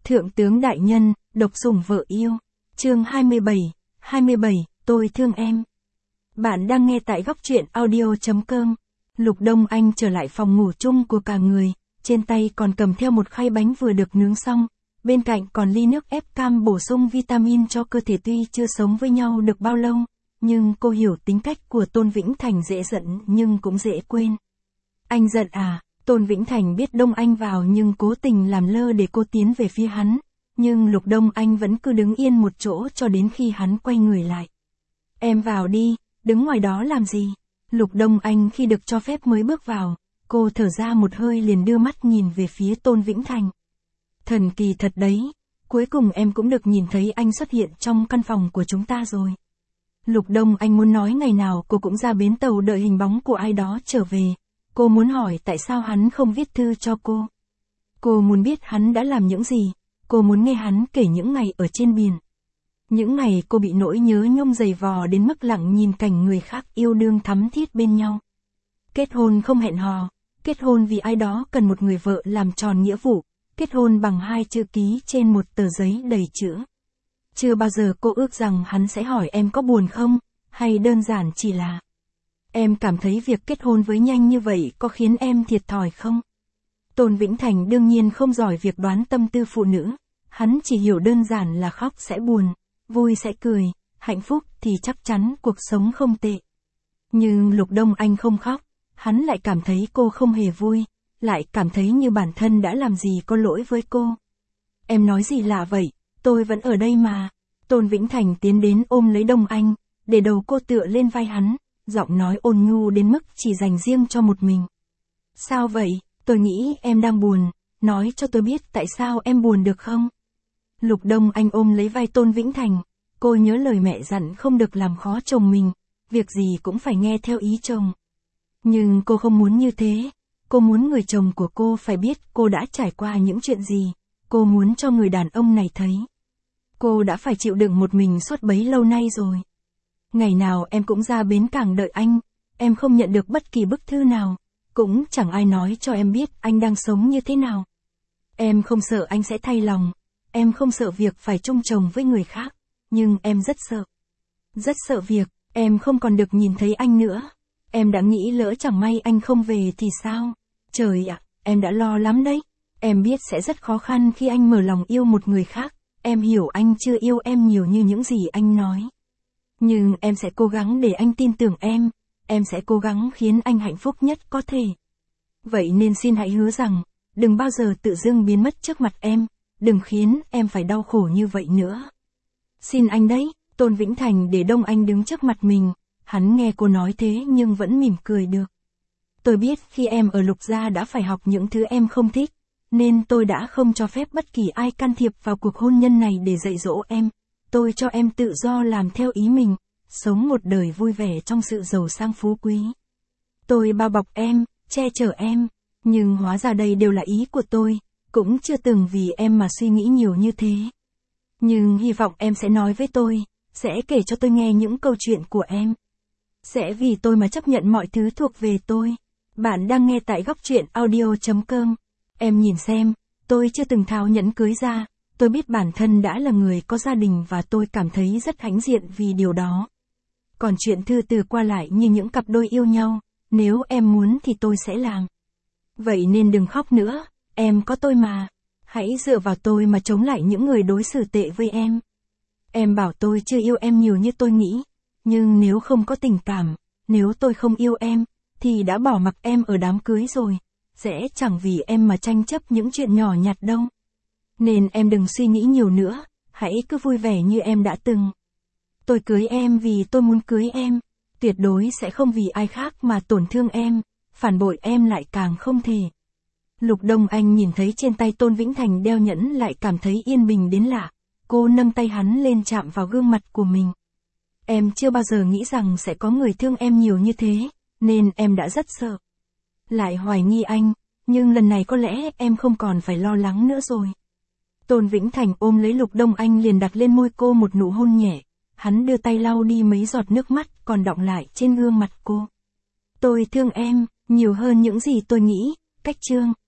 Thượng tướng đại nhân, độc sủng vợ yêu. Chương 27, tôi thương em. Bạn đang nghe tại góc truyện audio.com. Lục Đông Anh trở lại phòng ngủ chung của cả người, trên tay còn cầm theo một khay bánh vừa được nướng xong, bên cạnh còn ly nước ép cam bổ sung vitamin cho cơ thể. Tuy chưa sống với nhau được bao lâu, nhưng cô hiểu tính cách của Tôn Vĩnh Thành, dễ giận nhưng cũng dễ quên. Anh giận à? Tôn Vĩnh Thành biết Đông Anh vào nhưng cố tình làm lơ để cô tiến về phía hắn, nhưng Lục Đông Anh vẫn cứ đứng yên một chỗ cho đến khi hắn quay người lại. Em vào đi, đứng ngoài đó làm gì? Lục Đông Anh khi được cho phép mới bước vào, cô thở ra một hơi liền đưa mắt nhìn về phía Tôn Vĩnh Thành. Thần kỳ thật đấy, cuối cùng em cũng được nhìn thấy anh xuất hiện trong căn phòng của chúng ta rồi. Lục Đông Anh muốn nói ngày nào cô cũng ra bến tàu đợi hình bóng của ai đó trở về. Cô muốn hỏi tại sao hắn không viết thư cho cô. Cô muốn biết hắn đã làm những gì. Cô muốn nghe hắn kể những ngày ở trên biển. Những ngày cô bị nỗi nhớ nhung dày vò đến mức lặng nhìn cảnh người khác yêu đương thắm thiết bên nhau. Kết hôn không hẹn hò. Kết hôn vì ai đó cần một người vợ làm tròn nghĩa vụ. Kết hôn bằng 2 chữ ký trên một tờ giấy đầy chữ. Chưa bao giờ cô ước rằng hắn sẽ hỏi em có buồn không, hay đơn giản chỉ là em cảm thấy việc kết hôn với nhanh như vậy có khiến em thiệt thòi không? Tôn Vĩnh Thành đương nhiên không giỏi việc đoán tâm tư phụ nữ, hắn chỉ hiểu đơn giản là khóc sẽ buồn, vui sẽ cười, hạnh phúc thì chắc chắn cuộc sống không tệ. Nhưng Lục Đông Anh không khóc, hắn lại cảm thấy cô không hề vui, lại cảm thấy như bản thân đã làm gì có lỗi với cô. Em nói gì lạ vậy, tôi vẫn ở đây mà. Tôn Vĩnh Thành tiến đến ôm lấy Đông Anh, để đầu cô tựa lên vai hắn, giọng nói ôn nhu đến mức chỉ dành riêng cho một mình. Sao vậy, tôi nghĩ em đang buồn, nói cho tôi biết tại sao em buồn được không? Lục Đông Anh ôm lấy vai Tôn Vĩnh Thành, cô nhớ lời mẹ dặn không được làm khó chồng mình, việc gì cũng phải nghe theo ý chồng. Nhưng cô không muốn như thế, cô muốn người chồng của cô phải biết cô đã trải qua những chuyện gì, cô muốn cho người đàn ông này thấy. Cô đã phải chịu đựng một mình suốt bấy lâu nay rồi. Ngày nào em cũng ra bến cảng đợi anh, em không nhận được bất kỳ bức thư nào, cũng chẳng ai nói cho em biết anh đang sống như thế nào. Em không sợ anh sẽ thay lòng, em không sợ việc phải chung chồng với người khác, nhưng em rất sợ. Rất sợ việc, em không còn được nhìn thấy anh nữa. Em đã nghĩ lỡ chẳng may anh không về thì sao? Trời ạ, em đã lo lắm đấy. Em biết sẽ rất khó khăn khi anh mở lòng yêu một người khác, em hiểu anh chưa yêu em nhiều như những gì anh nói. Nhưng em sẽ cố gắng để anh tin tưởng em sẽ cố gắng khiến anh hạnh phúc nhất có thể. Vậy nên xin hãy hứa rằng, đừng bao giờ tự dưng biến mất trước mặt em, đừng khiến em phải đau khổ như vậy nữa. Xin anh đấy. Tôn Vĩnh Thành để Đông Anh đứng trước mặt mình, hắn nghe cô nói thế nhưng vẫn mỉm cười được. Tôi biết khi em ở Lục Gia đã phải học những thứ em không thích, nên tôi đã không cho phép bất kỳ ai can thiệp vào cuộc hôn nhân này để dạy dỗ em. Tôi cho em tự do làm theo ý mình, sống một đời vui vẻ trong sự giàu sang phú quý. Tôi bao bọc em, che chở em, nhưng hóa ra đây đều là ý của tôi, cũng chưa từng vì em mà suy nghĩ nhiều như thế. Nhưng hy vọng em sẽ nói với tôi, sẽ kể cho tôi nghe những câu chuyện của em. Sẽ vì tôi mà chấp nhận mọi thứ thuộc về tôi. Bạn đang nghe tại góc truyện audio.com. Em nhìn xem, tôi chưa từng tháo nhẫn cưới ra, tôi biết bản thân đã là người có gia đình và tôi cảm thấy rất hãnh diện vì điều đó. Còn chuyện thư từ qua lại như những cặp đôi yêu nhau, nếu em muốn thì tôi sẽ làm. Vậy nên đừng khóc nữa, em có tôi mà. Hãy dựa vào tôi mà chống lại những người đối xử tệ với em. Em bảo tôi chưa yêu em nhiều như tôi nghĩ, nhưng nếu không có tình cảm, nếu tôi không yêu em, thì đã bỏ mặc em ở đám cưới rồi, sẽ chẳng vì em mà tranh chấp những chuyện nhỏ nhặt đâu. Nên em đừng suy nghĩ nhiều nữa, hãy cứ vui vẻ như em đã từng. Tôi cưới em vì tôi muốn cưới em, tuyệt đối sẽ không vì ai khác mà tổn thương em, phản bội em lại càng không thể. Lục Đông Anh nhìn thấy trên tay Tôn Vĩnh Thành đeo nhẫn lại cảm thấy yên bình đến lạ, cô nâng tay hắn lên chạm vào gương mặt của mình. Em chưa bao giờ nghĩ rằng sẽ có người thương em nhiều như thế, nên em đã rất sợ. Lại hoài nghi anh, nhưng lần này có lẽ em không còn phải lo lắng nữa rồi. Tôn Vĩnh Thành ôm lấy Lục Đông Anh liền đặt lên môi cô một nụ hôn nhẹ, hắn đưa tay lau đi mấy giọt nước mắt còn đọng lại trên gương mặt cô. Tôi thương em, nhiều hơn những gì tôi nghĩ, Cách chương